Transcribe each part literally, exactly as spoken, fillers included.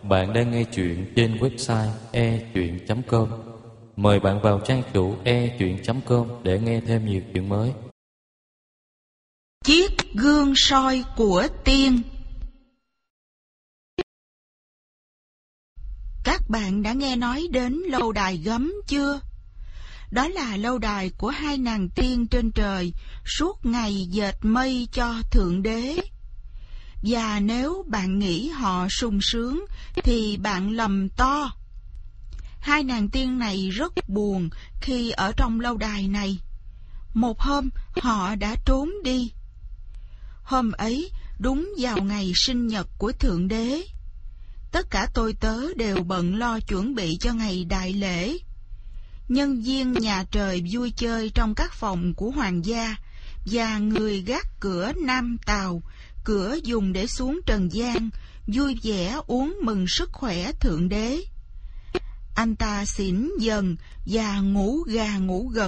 Bạn đang nghe chuyện trên website e chuyện chấm com. Mời bạn vào trang chủ e chuyện chấm com để nghe thêm nhiều chuyện mới. Chiếc gương soi của tiên. Các bạn đã nghe nói đến lâu đài gấm chưa? Đó là lâu đài của hai nàng tiên trên trời suốt ngày dệt mây cho Thượng Đế. Và nếu bạn nghĩ họ sung sướng thì bạn lầm to. Hai nàng tiên này rất buồn khi ở trong lâu đài này. Một hôm họ đã trốn đi. Hôm ấy đúng vào ngày sinh nhật của Thượng Đế. Tất cả tôi tớ đều bận lo chuẩn bị cho ngày đại lễ. Nhân viên nhà trời vui chơi trong các phòng của hoàng gia, và người gác cửa Nam Tào, cửa dùng để xuống trần gian, vui vẻ uống mừng sức khỏe Thượng Đế. Anh ta xỉn dần và ngủ gà ngủ gật.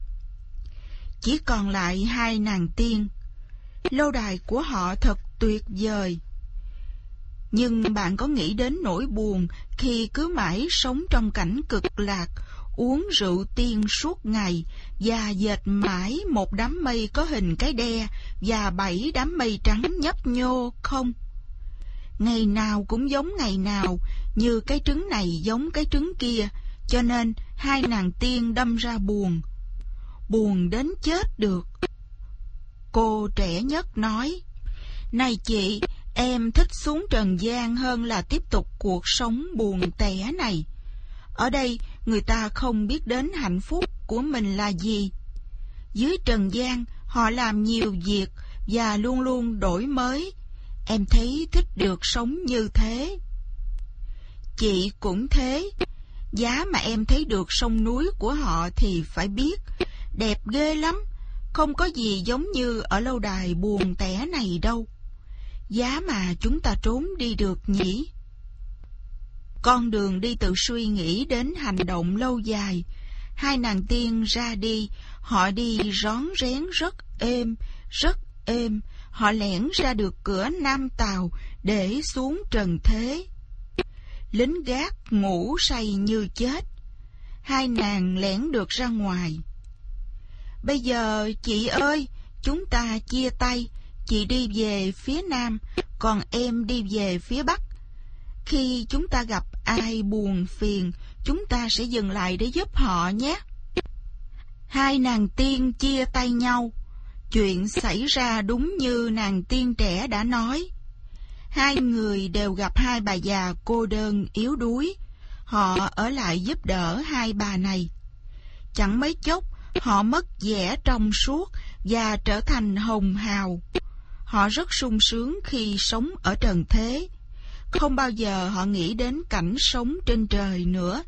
Chỉ còn lại hai nàng tiên. Lâu đài của họ thật tuyệt vời. Nhưng bạn có nghĩ đến nỗi buồn khi cứ mãi sống trong cảnh cực lạc, uống rượu tiên suốt ngày và dệt mãi một đám mây có hình cái đe và bảy đám mây trắng nhấp nhô không? Ngày nào cũng giống ngày nào, như cái trứng này giống cái trứng kia, cho nên hai nàng tiên đâm ra buồn. Buồn đến chết được. Cô trẻ nhất nói: "Này chị, em thích xuống trần gian hơn là tiếp tục cuộc sống buồn tẻ này. Ở đây người ta không biết đến hạnh phúc của mình là gì. Dưới trần gian họ làm nhiều việc và luôn luôn đổi mới. Em thấy thích được sống như thế." Chị cũng thế. Giá mà em thấy được sông núi của họ thì phải biết, đẹp ghê lắm. Không có gì giống như ở lâu đài buồn tẻ này đâu. Giá mà chúng ta trốn đi được nhỉ? Con đường đi từ suy nghĩ đến hành động lâu dài. Hai nàng tiên ra đi, họ đi rón rén rất êm, rất êm. Họ lẻn ra được cửa Nam Tào để xuống trần thế. Lính gác ngủ say như chết. Hai nàng lẻn được ra ngoài. "Bây giờ chị ơi, chúng ta chia tay. Chị đi về phía Nam, còn em đi về phía Bắc. Khi chúng ta gặp ai buồn phiền, chúng ta sẽ dừng lại để giúp họ nhé." Hai nàng tiên chia tay nhau. Chuyện xảy ra đúng như nàng tiên trẻ đã nói. Hai người đều gặp hai bà già cô đơn yếu đuối. Họ ở lại giúp đỡ hai bà này. Chẳng mấy chốc họ mất vẻ trong suốt và trở thành hồng hào. Họ rất sung sướng khi sống ở trần thế. Không bao giờ họ nghĩ đến cảnh sống trên trời nữa.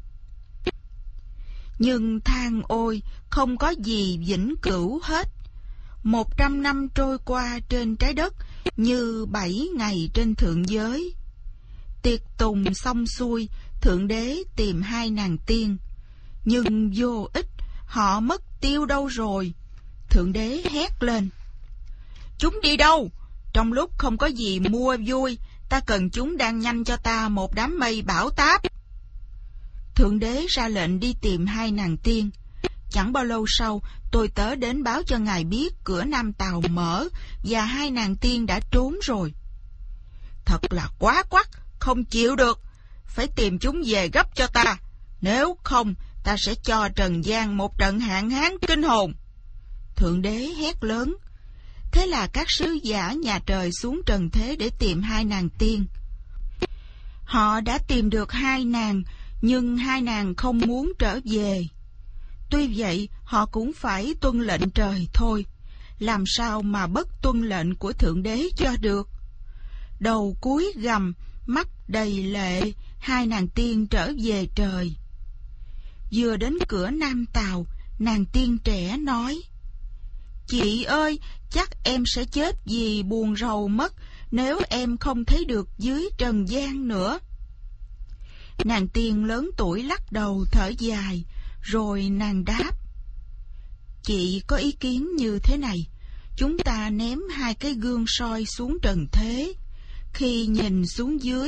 Nhưng than ôi, không có gì vĩnh cửu hết. Một trăm năm trôi qua trên trái đất như bảy ngày trên thượng giới. Tiệc tùng xong xuôi, Thượng Đế tìm hai nàng tiên. Nhưng vô ích, họ mất tiêu đâu rồi. Thượng Đế hét lên: "Chúng đi đâu? Trong lúc không có gì mua vui, ta cần chúng đang nhanh cho ta một đám mây bão táp." Thượng Đế ra lệnh đi tìm hai nàng tiên. Chẳng bao lâu sau, tôi tớ đến báo cho ngài biết cửa Nam Tào mở và hai nàng tiên đã trốn rồi. "Thật là quá quắt, không chịu được. Phải tìm chúng về gấp cho ta. Nếu không, ta sẽ cho trần gian một trận hạn hán kinh hồn." Thượng Đế hét lớn. Thế là các sứ giả nhà trời xuống trần thế để tìm hai nàng tiên. Họ đã tìm được hai nàng, nhưng hai nàng không muốn trở về. Tuy vậy, họ cũng phải tuân lệnh trời thôi. Làm sao mà bất tuân lệnh của Thượng Đế cho được? Đầu cúi gằm, mắt đầy lệ, hai nàng tiên trở về trời. Vừa đến cửa Nam Tào, nàng tiên trẻ nói: "Chị ơi, chắc em sẽ chết vì buồn rầu mất nếu em không thấy được dưới trần gian nữa." Nàng tiên lớn tuổi lắc đầu thở dài, rồi nàng đáp: "Chị có ý kiến như thế này. Chúng ta ném hai cái gương soi xuống trần thế. Khi nhìn xuống dưới,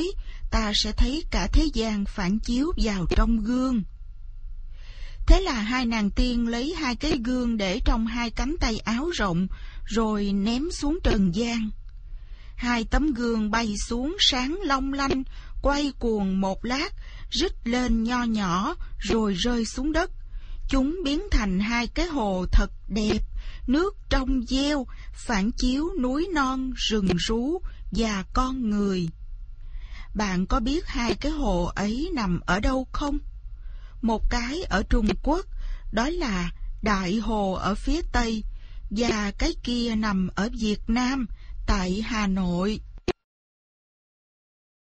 ta sẽ thấy cả thế gian phản chiếu vào trong gương. Thế là hai nàng tiên lấy hai cái gương để trong hai cánh tay áo rộng, rồi ném xuống trần gian. Hai tấm gương bay xuống sáng long lanh, quay cuồng một lát, rít lên nho nhỏ, rồi rơi xuống đất. Chúng biến thành hai cái hồ thật đẹp, nước trong veo, phản chiếu núi non, rừng rú và con người. Bạn có biết hai cái hồ ấy nằm ở đâu không? Một cái ở Trung Quốc, đó là Đại Hồ ở phía Tây, và cái kia nằm ở Việt Nam, tại Hà Nội.